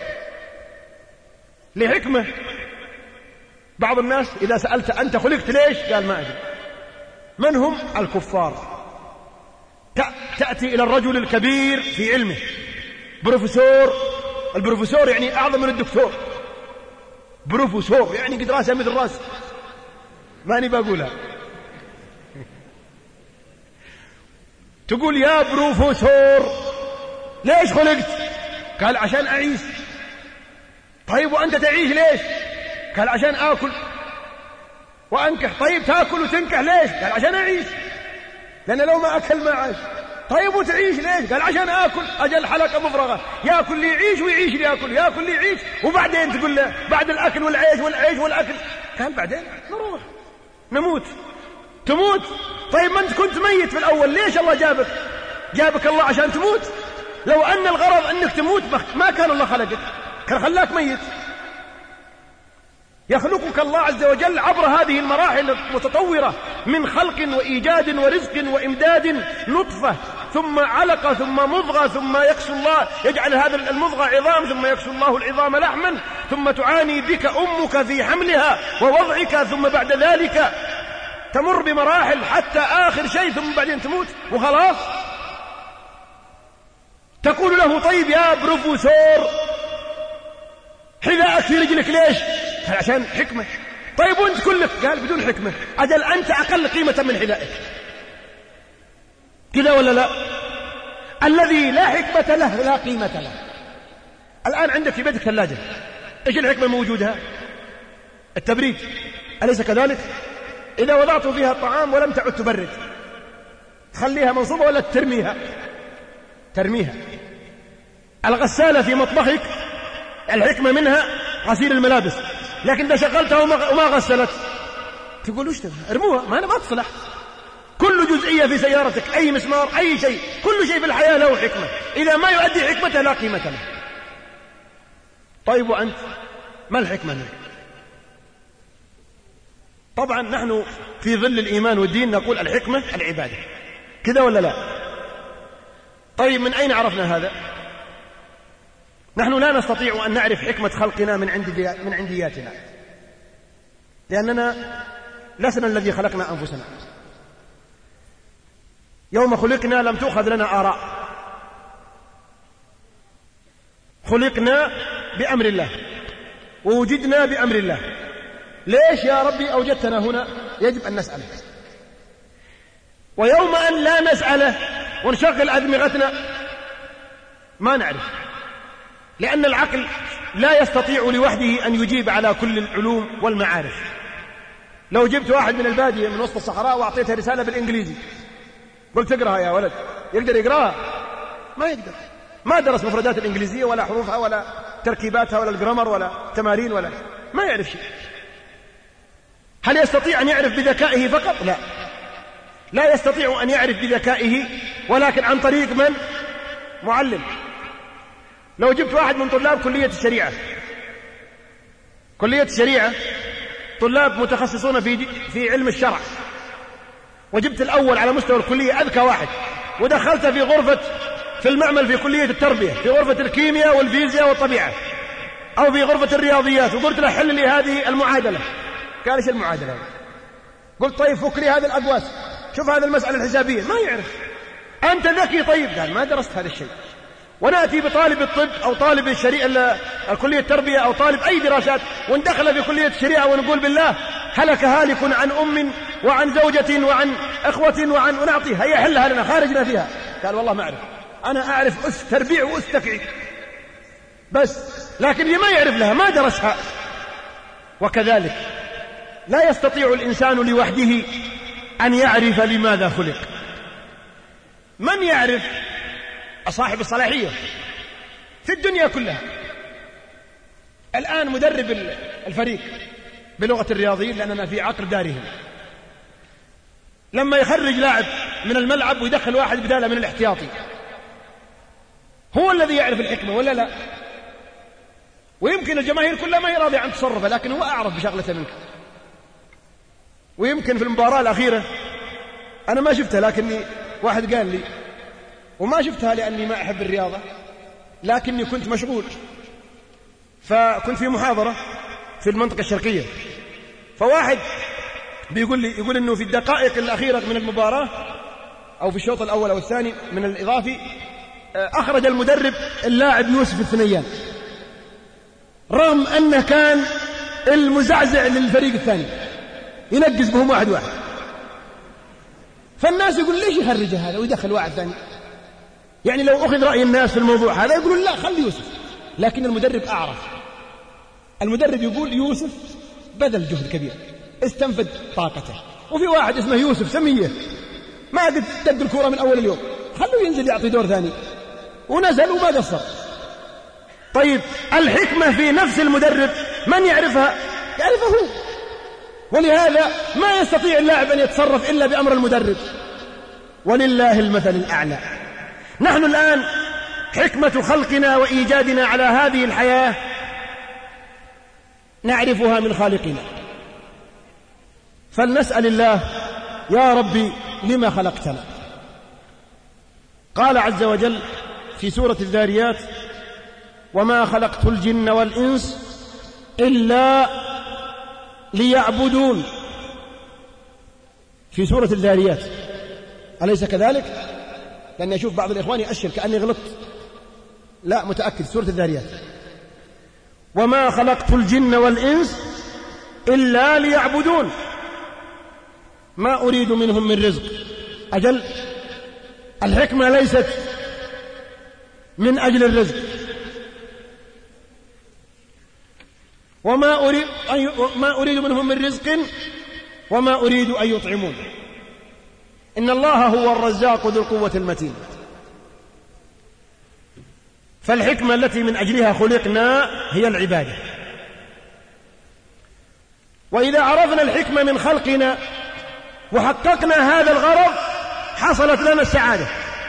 لحكمة. بعض الناس إذا سألت أنت خلقت ليش؟ قال ما أدري. من هم؟ الكفار. تأتي إلى الرجل الكبير في علمه، بروفيسور. البروفيسور يعني أعظم من الدكتور، بروفيسور يعني قد راسه مثل راس، ماني بقولها. تقول يا بروفيسور ليش خلقت؟ قال عشان أعيش. طيب وأنت تعيش ليش؟ قال عشان آكل وأنكح. طيب تأكل وتنكح ليش؟ قال عشان أعيش، لأن لو ما أكل ما عاش. طيب وتعيش ليش؟ قال عشان آكل. أجل حلقة مفرغة، يأكل لي يعيش ويعيش لي يأكل، يأكل لي يعيش. وبعدين تقول له بعد الأكل والعيش والعيش والأكل، قال بعدين نروح نموت. تموت. طيب ما أنت كنت ميت في الأول، ليش الله جابك الله عشان تموت؟ لو أن الغرض أنك تموت ما كان الله خلقك، كان خلاك ميت. يخلقك الله عز وجل عبر هذه المراحل المتطورة من خلق وإيجاد ورزق وإمداد، نطفة ثم علقة ثم مضغة، ثم يكسو الله يجعل هذا المضغة عظام، ثم يكسو الله العظام لحما، ثم تعاني بك أمك في حملها ووضعك، ثم بعد ذلك تمر بمراحل حتى آخر شيء، ثم بعدين تموت وخلاص. تقول له طيب يا بروفيسور حذاءك في رجلك ليش؟ عشان حكمة. طيب وانت كلك؟ قال بدون حكمة. أجل أنت أقل قيمة من حذائك، كذا ولا لا؟ الذي لا حكمة له لا قيمة له. الآن عندك في بيتك ثلاجة، إيش الحكمة موجودها؟ التبريد، أليس كذلك؟ إذا وضعت فيها الطعام ولم تعد تبرد، تخليها منصوبة ولا ترميها. الغسالة في مطبخك الحكمة منها غسيل الملابس، لكن إذا شغلتها وما غسلت تقول وش ارموها، ما تصلح. كل جزئية في سيارتك، أي مسمار، أي شيء، كل شيء في الحياة له حكمة، إذا ما يؤدي حكمته لا قيمة له. طيب وأنت ما الحكمة منه؟ طبعا نحن في ظل الإيمان والدين نقول الحكمة العبادة، كذا ولا لا؟ طيب من أين عرفنا هذا؟ نحن لا نستطيع أن نعرف حكمة خلقنا من عندياتنا، لأننا لسنا الذي خلقنا أنفسنا. يوم خلقنا لم تؤخذ لنا آراء، خلقنا بأمر الله ووجدنا بأمر الله. ليش يا ربي أوجدتنا هنا؟ يجب أن نسأله. ويوم أن لا نسأله ونشغل أدمغتنا ما نعرف، لأن العقل لا يستطيع لوحده أن يجيب على كل العلوم والمعارف. لو جبت واحد من البادية من وسط الصحراء وأعطيته رسالة بالإنجليزي قلت اقرأها يا ولد، يقدر يقرأها؟ ما يقدر، ما درس مفردات الإنجليزية ولا حروفها ولا تركيباتها ولا الجرامر ولا تمارين ولا ما يعرف شيء. هل يستطيع أن يعرف بذكائه فقط؟ لا يستطيع أن يعرف بذكائه، ولكن عن طريق من؟ معلم. لو جبت واحد من طلاب كلية الشريعة طلاب متخصصون في علم الشرع، وجبت الأول على مستوى الكلية أذكى واحد، ودخلت في المعمل في كلية التربية في غرفة الكيمياء والفيزياء والطبيعة، أو في غرفة الرياضيات، وقلت له حل لي هذه المعادلة، قال إيش المعادلة هذه؟ قلت طيب فك لي هذه الأقواس، شوف هذه المسألة الحسابية، ما يعرف. أنت ذكي طيب، قال ما درست هذا الشيء. ونأتي بطالب الطب أو طالب الكلية التربية أو طالب أي دراسات وندخل في كلية الشريعة ونقول بالله هلك هالك عن أم وعن زوجة وعن أخوة ونعطيها هي حلها لنا خارجنا فيها. قال والله ما أعرف، أنا أعرف أس تربيع وأس تكعيب بس، لكن اللي ما يعرف لها ما درسها. وكذلك لا يستطيع الإنسان لوحده أن يعرف لماذا خلق. من يعرف؟ صاحب الصلاحية في الدنيا كلها. الآن مدرب الفريق بلغة الرياضيين لأننا في عقر دارهم، لما يخرج لاعب من الملعب ويدخل واحد بداله من الاحتياطي، هو الذي يعرف الحكمة ولا لا؟ ويمكن الجماهير كلها ما هي راضية عن تصرفه، لكن هو أعرف بشغلته منك. ويمكن في المباراة الأخيرة أنا ما شفتها، لكني واحد قال لي، وما شفتها لأني ما أحب الرياضة، لكني كنت مشغول، فكنت في محاضرة في المنطقة الشرقية، فواحد يقول إنه في الدقائق الأخيرة من المباراة أو في الشوط الأول أو الثاني من الإضافي أخرج المدرب اللاعب يوسف الثنيان، رغم أنه كان المزعزع للفريق الثاني ينقز بهم واحد. فالناس يقول ليش يخرج هذا ويدخل واحد ثاني؟ يعني لو أخذ رأي الناس في الموضوع هذا يقولون لا خلي يوسف، لكن المدرب أعرف. المدرب يقول يوسف بذل جهد كبير، استنفد طاقته، وفي واحد اسمه يوسف سمية ما قد دق الكرة من أول اليوم، خلوه ينزل يعطي دور ثاني، ونزل وما قصر. طيب الحكمة في نفس المدرب من يعرفها؟ يعرفه هو، ولهذا ما يستطيع اللاعب أن يتصرف إلا بأمر المدرب، ولله المثل الأعلى. نحن الآن حكمة خلقنا وإيجادنا على هذه الحياة نعرفها من خالقنا، فلنسأل الله يا ربي لما خلقتنا. قال عز وجل في سورة الذاريات وما خلقت الجن والإنس إلا ليعبدون، في سورة الذاريات، أليس كذلك؟ لأني أشوف بعض الإخوان يأشر كأني غلطت، لا متأكد سورة الذاريات وما خلقت الجن والإنس إلا ليعبدون ما أريد منهم من رزق. أجل الحكمة ليست من أجل الرزق، ما أريد منهم من رزق وما أريد أن يطعمون، إن الله هو الرزاق ذو القوة المتين. فالحكمة التي من أجلها خلقنا هي العبادة، وإذا عرفنا الحكمة من خلقنا وحققنا هذا الغرض حصلت لنا السعادة.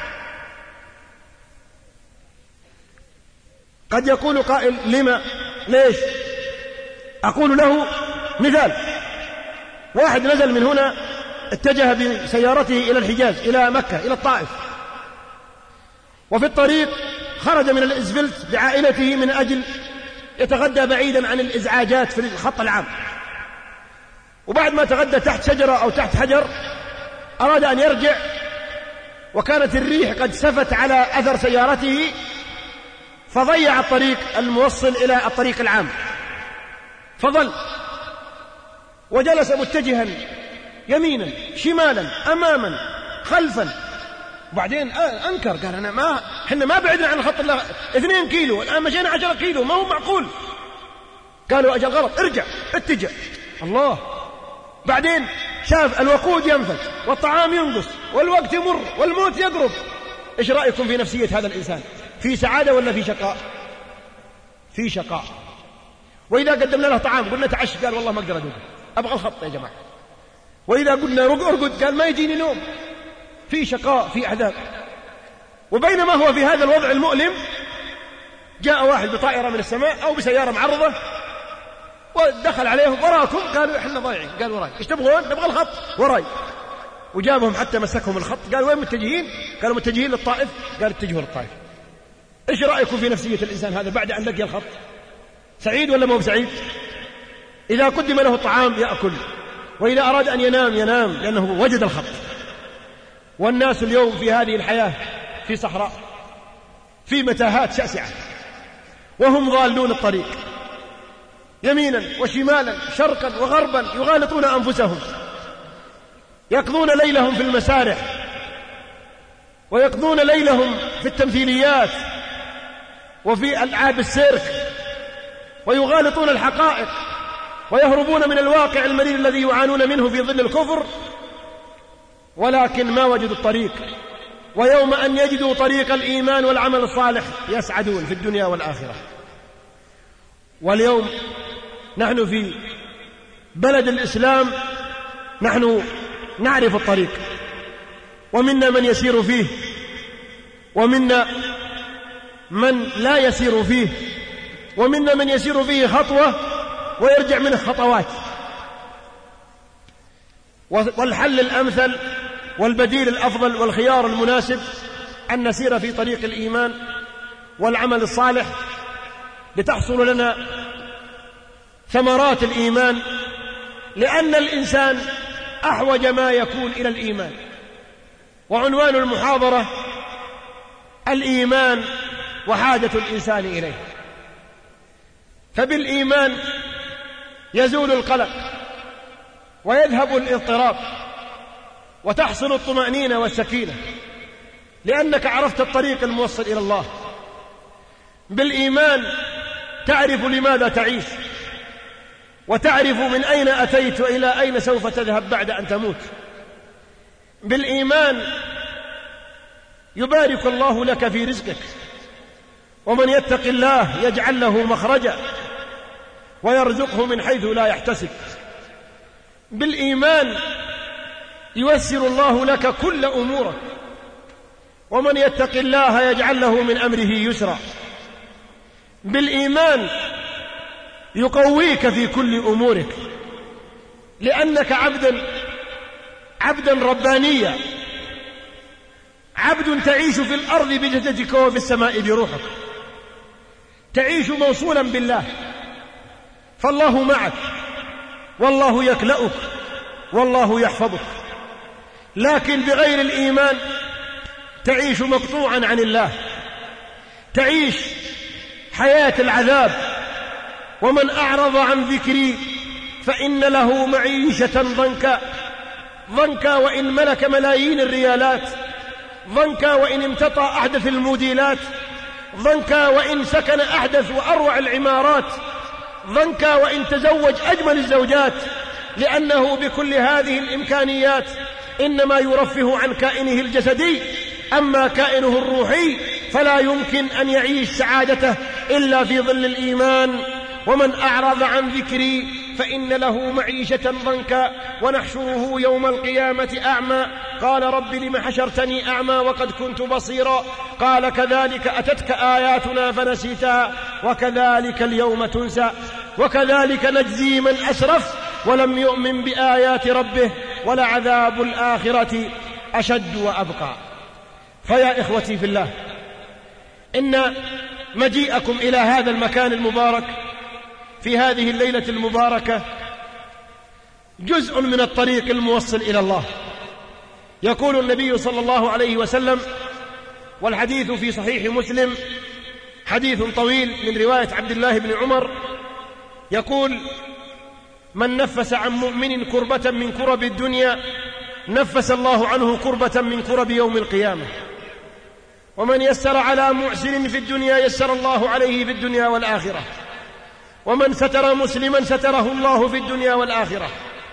قد يقول قائل لما؟ ليش؟ أقول له مثال. واحد نزل من هنا اتجه بسيارته إلى الحجاز، إلى مكة، إلى الطائف، وفي الطريق خرج من الإسفلت بعائلته من أجل يتغدى بعيدا عن الإزعاجات في الخط العام، وبعد ما تغدى تحت شجرة أو تحت حجر أراد أن يرجع، وكانت الريح قد سفت على أثر سيارته فضيع الطريق الموصل إلى الطريق العام، فظل وجلس متجها يمينا شمالا أماما خلفا. وبعدين أنكر، قال إحنا ما بعدنا عن خط 2 كيلو، الآن مشينا 10 كيلو، ما هو معقول. قالوا أجل غلط، ارجع اتجه. الله. بعدين شاف الوقود ينفد والطعام ينقص والوقت يمر والموت يقرب. إيش رأيكم في نفسية هذا الإنسان؟ في سعادة ولا في شقاء؟ في شقاء. وإذا قدمنا له طعام قلنا تعش، قال والله ما أقدر أقول، أبغى الخط يا جماعة. وإذا قلنا ارقد قال ما يجيني نوم. في شقاء، في عذاب. وبينما هو في هذا الوضع المؤلم جاء واحد بطائرة من السماء أو بسيارة معرضة ودخل عليهم، وراكم؟ قالوا إحنا ضايعين. قال وراي. إيش تبغون؟ نبغى الخط، وراي. وجابهم حتى مسكهم الخط. قالوا وين متجهين؟ قالوا متجهين للطائف. قال اتجهوا للطائف. إيش رأيكم في نفسية الإنسان هذا بعد أن لقي الخط؟ سعيد ولا مو سعيد؟ إذا قدم له الطعام يأكل، وإذا أراد أن ينام ينام لأنه وجد الخط. والناس اليوم في هذه الحياة في صحراء، في متاهات شاسعة، وهم ضالون الطريق يمينا وشمالا شرقا وغربا، يغالطون أنفسهم، يقضون ليلهم في المسارح، ويقضون ليلهم في التمثيليات وفي ألعاب السيرك، ويغالطون الحقائق، ويهربون من الواقع المرير الذي يعانون منه في ظل الكفر، ولكن ما وجدوا الطريق. ويوم أن يجدوا طريق الإيمان والعمل الصالح يسعدون في الدنيا والآخرة. واليوم نحن في بلد الإسلام، نحن نعرف الطريق، ومنا من يسير فيه، ومنا من لا يسير فيه، ومنا من يسير فيه خطوة ويرجع منه خطوات. والحل الأمثل والبديل الأفضل والخيار المناسب أن نسير في طريق الإيمان والعمل الصالح لتحصل لنا ثمرات الإيمان، لأن الإنسان أحوج ما يكون إلى الإيمان. وعنوان المحاضرة الإيمان وحاجة الإنسان إليه. فبالإيمان يزول القلق ويذهب الاضطراب وتحصل الطمأنينة والسكينة، لأنك عرفت الطريق الموصل إلى الله. بالإيمان تعرف لماذا تعيش، وتعرف من أين أتيت وإلى أين سوف تذهب بعد أن تموت. بالإيمان يبارك الله لك في رزقك، ومن يتق الله يجعل له مخرجا ويرزقه من حيث لا يحتسب. بالإيمان ييسر الله لك كل أمورك، ومن يتق الله يجعل له من أمره يسرا. بالإيمان يقويك في كل أمورك، لأنك عبدا ربانيا، عبد تعيش في الأرض بجسدك وفي السماء بروحك، تعيش موصولا بالله، فالله معك والله يكلأك والله يحفظك. لكن بغير الإيمان تعيش مقطوعا عن الله، تعيش حياة العذاب. ومن أعرض عن ذكري فإن له معيشة ضنكا وإن ملك ملايين الريالات، ضنكا وإن امتطى أحدث الموديلات، ضنكا وإن سكن أحدث وأروع العمارات، ضنكا وإن تزوج أجمل الزوجات، لأنه بكل هذه الإمكانيات إنما يرفه عن كائنه الجسدي. أما كائنه الروحي فلا يمكن أن يعيش سعادته إلا في ظل الإيمان. ومن أعرض عن ذكري فإن له معيشة ضنكا ونحشره يوم القيامة أعمى، قال رب لم حشرتني أعمى وقد كنت بصيرا، قال كذلك أتتك آياتنا فنسيتها وكذلك اليوم تنسى، وكذلك نجزي من أسرف ولم يؤمن بآيات ربه ولعذاب الآخرة أشد وأبقى. فيا إخوتي في الله، إن مجيئكم إلى هذا المكان المبارك في هذه الليلة المباركة جزء من الطريق الموصل إلى الله. يقول النبي صلى الله عليه وسلم، والحديث في صحيح مسلم، حديث طويل من رواية عبد الله بن عمر، يقول: من نفس عن مؤمن كربة من كرب الدنيا نفس الله عنه كربة من كرب يوم القيامة، ومن يسر على معسر في الدنيا يسر الله عليه في الدنيا والآخرة، ومن ستر مسلما ستره الله في الدنيا والآخرة،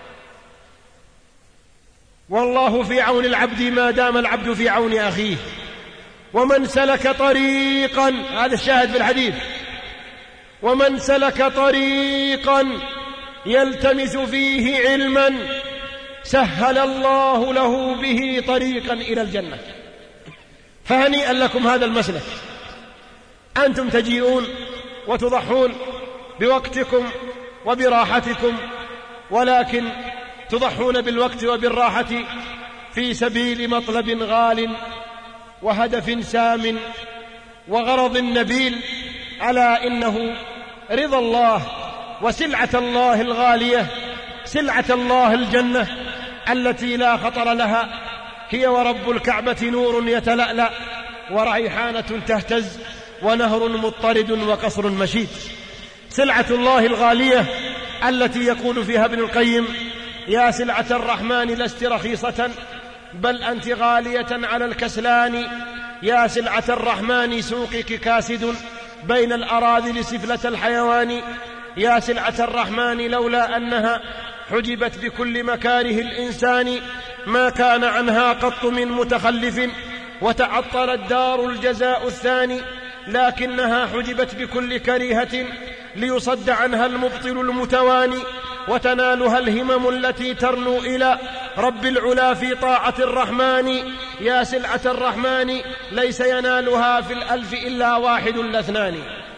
والله في عون العبد ما دام العبد في عون أخيه. ومن سلك طريقا، هذا الشاهد في الحديث، ومن سلك طريقا يلتمس فيه علما سهل الله له به طريقا إلى الجنة. فهنيئا لكم هذا المسلك، أنتم تجيئون وتضحون بوقتكم وبراحتكم، ولكن تضحون بالوقت وبالراحة في سبيل مطلب غال وهدف سام وغرض نبيل، ألا إنه رضا الله وسلعة الله الغالية سلعة الله الجنة التي لا خطر لها، هي ورب الكعبة نور يتلألأ وريحانة تهتز ونهر مضطرد وقصر مشيد. سلعة الله الغالية التي يقول فيها ابن القيم: يا سلعة الرحمن لست رخيصة بل أنت غالية على الكسلان، يا سلعة الرحمن سوقك كاسد بين الأراذل سفلة الحيوان، يا سلعة الرحمن لولا أنها حجبت بكل مكاره الإنسان ما كان عنها قط من متخلف وتعطلت دار الجزاء الثاني، لكنها حجبت بكل كريهة ليصد عنها المبطل المتواني، وتنالها الهمم التي ترنو إلى رب العلا في طاعة الرحمن، يا سلعة الرحمن ليس ينالها في الألف إلا واحد لاثنان.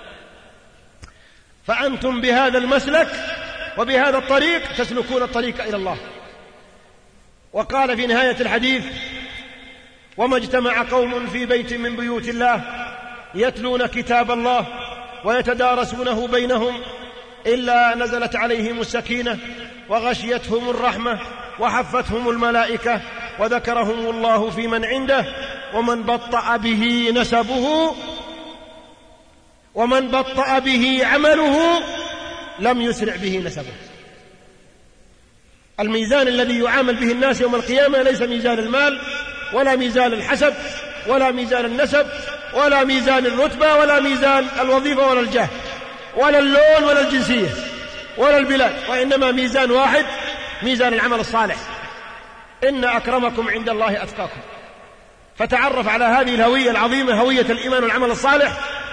فأنتم بهذا المسلك وبهذا الطريق تسلكون الطريق إلى الله. وقال في نهاية الحديث: وما اجتمع قوم في بيت من بيوت الله يتلون كتاب الله ويتدارسونه بينهم إلا نزلت عليهم السكينة وغشيتهم الرحمة وحفتهم الملائكة وذكرهم الله في من عنده، ومن بطأ به نسبه ومن بطأ به عمله لم يسرع به نسبه. الميزان الذي يعامل به الناس يوم القيامة ليس ميزان المال ولا ميزان الحسب ولا ميزان النسب ولا ميزان الرتبة ولا ميزان الوظيفة ولا الجاه ولا اللون ولا الجنسية ولا البلاد، وإنما ميزان واحد، ميزان العمل الصالح. إن أكرمكم عند الله أتقاكم. فتعرف على هذه الهوية العظيمة، هوية الإيمان والعمل الصالح،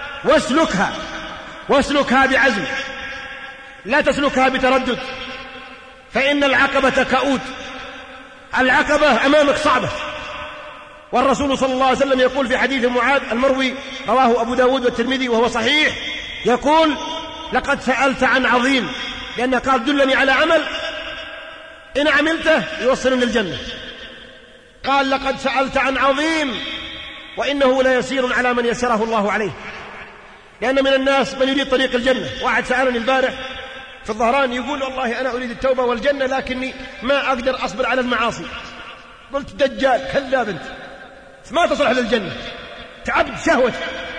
واسلكها بعزم، لا تسلكها بتردد، فإن العقبة كؤود، العقبة أمامك صعبة. والرسول صلى الله عليه وسلم يقول في حديث معاذ المروي رواه أبو داود والترمذي وهو صحيح، يقول: لقد سألت عن عظيم، لأنه قال: دلني على عمل إن عملته يوصلني الجنة. قال: لقد سألت عن عظيم وإنه ليسير على من يسره الله عليه. لأن من الناس من يريد طريق الجنة. واحد سألني البارح في الظهران يقول: والله أنا أريد التوبة والجنة لكني ما أقدر أصبر على المعاصي. قلت: دجال، كذاب أنت، ما تصلح للجنة، أنت عبد شهوتك،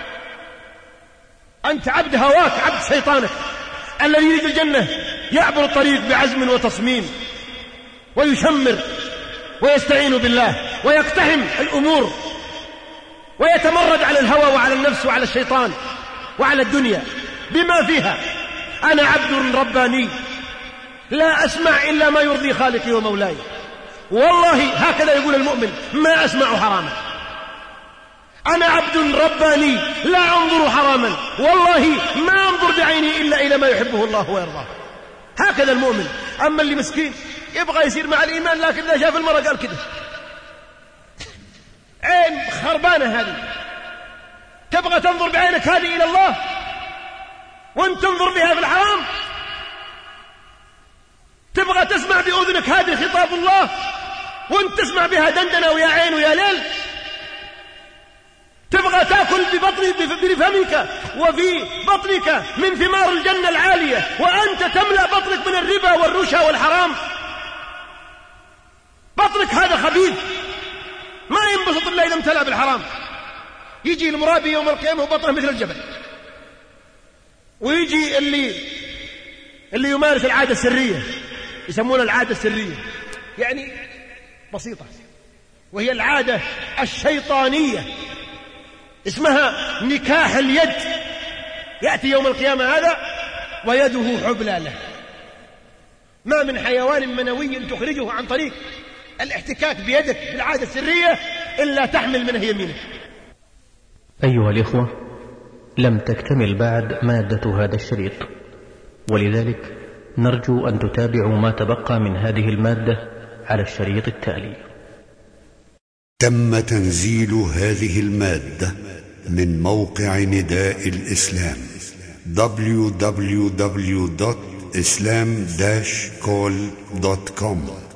أنت عبد هواك، عبد شيطانك. الذي يريد الجنة يعبر الطريق بعزم وتصميم ويشمر ويستعين بالله ويقتحم الأمور ويتمرد على الهوى وعلى النفس وعلى الشيطان وعلى الدنيا بما فيها. أنا عبد رباني لا أسمع إلا ما يرضي خالقي ومولاي، والله هكذا يقول المؤمن: ما أسمع حراما. أنا عبد رباني لا أنظر حراما، والله ما أنظر بعيني إلا إلى ما يحبه الله ويرضاه. هكذا المؤمن. أما اللي مسكين يبغى يصير مع الإيمان لكن إذا شاف المرأة قال كده، عين خربانة هذه. تبغى تنظر بعينك هذه إلى الله وانت تنظر بها في الحرام؟ تبغى تسمع بأذنك هذه خطاب الله وانت تسمع بها دندنة ويا عين ويا ليل؟ تبغى تأكل بفمك وفي بطنك من ثمار الجنة العالية وأنت تملأ بطنك من الربا والرشا والحرام؟ بطنك هذا خبيث ما ينبسط إلا إذا امتلأ بالحرام. يجي المرابي يوم القيامة وبطنه مثل الجبل، ويجي اللي يمارس العادة السرية، يسمونها العادة السرية، يعني بسيطة، وهي العادة الشيطانية، اسمها نكاح اليد. يأتي يوم القيامة هذا ويده حبلى له. ما من حيوان منوي تخرجه عن طريق الاحتكاك بيدك بالعادة السرية إلا تحمل منه يمينك. أيها الإخوة، لم تكتمل بعد مادة هذا الشريط، ولذلك نرجو أن تتابعوا ما تبقى من هذه المادة على الشريط التالي. تم تنزيل هذه المادة من موقع نداء الإسلام www.islam-call.com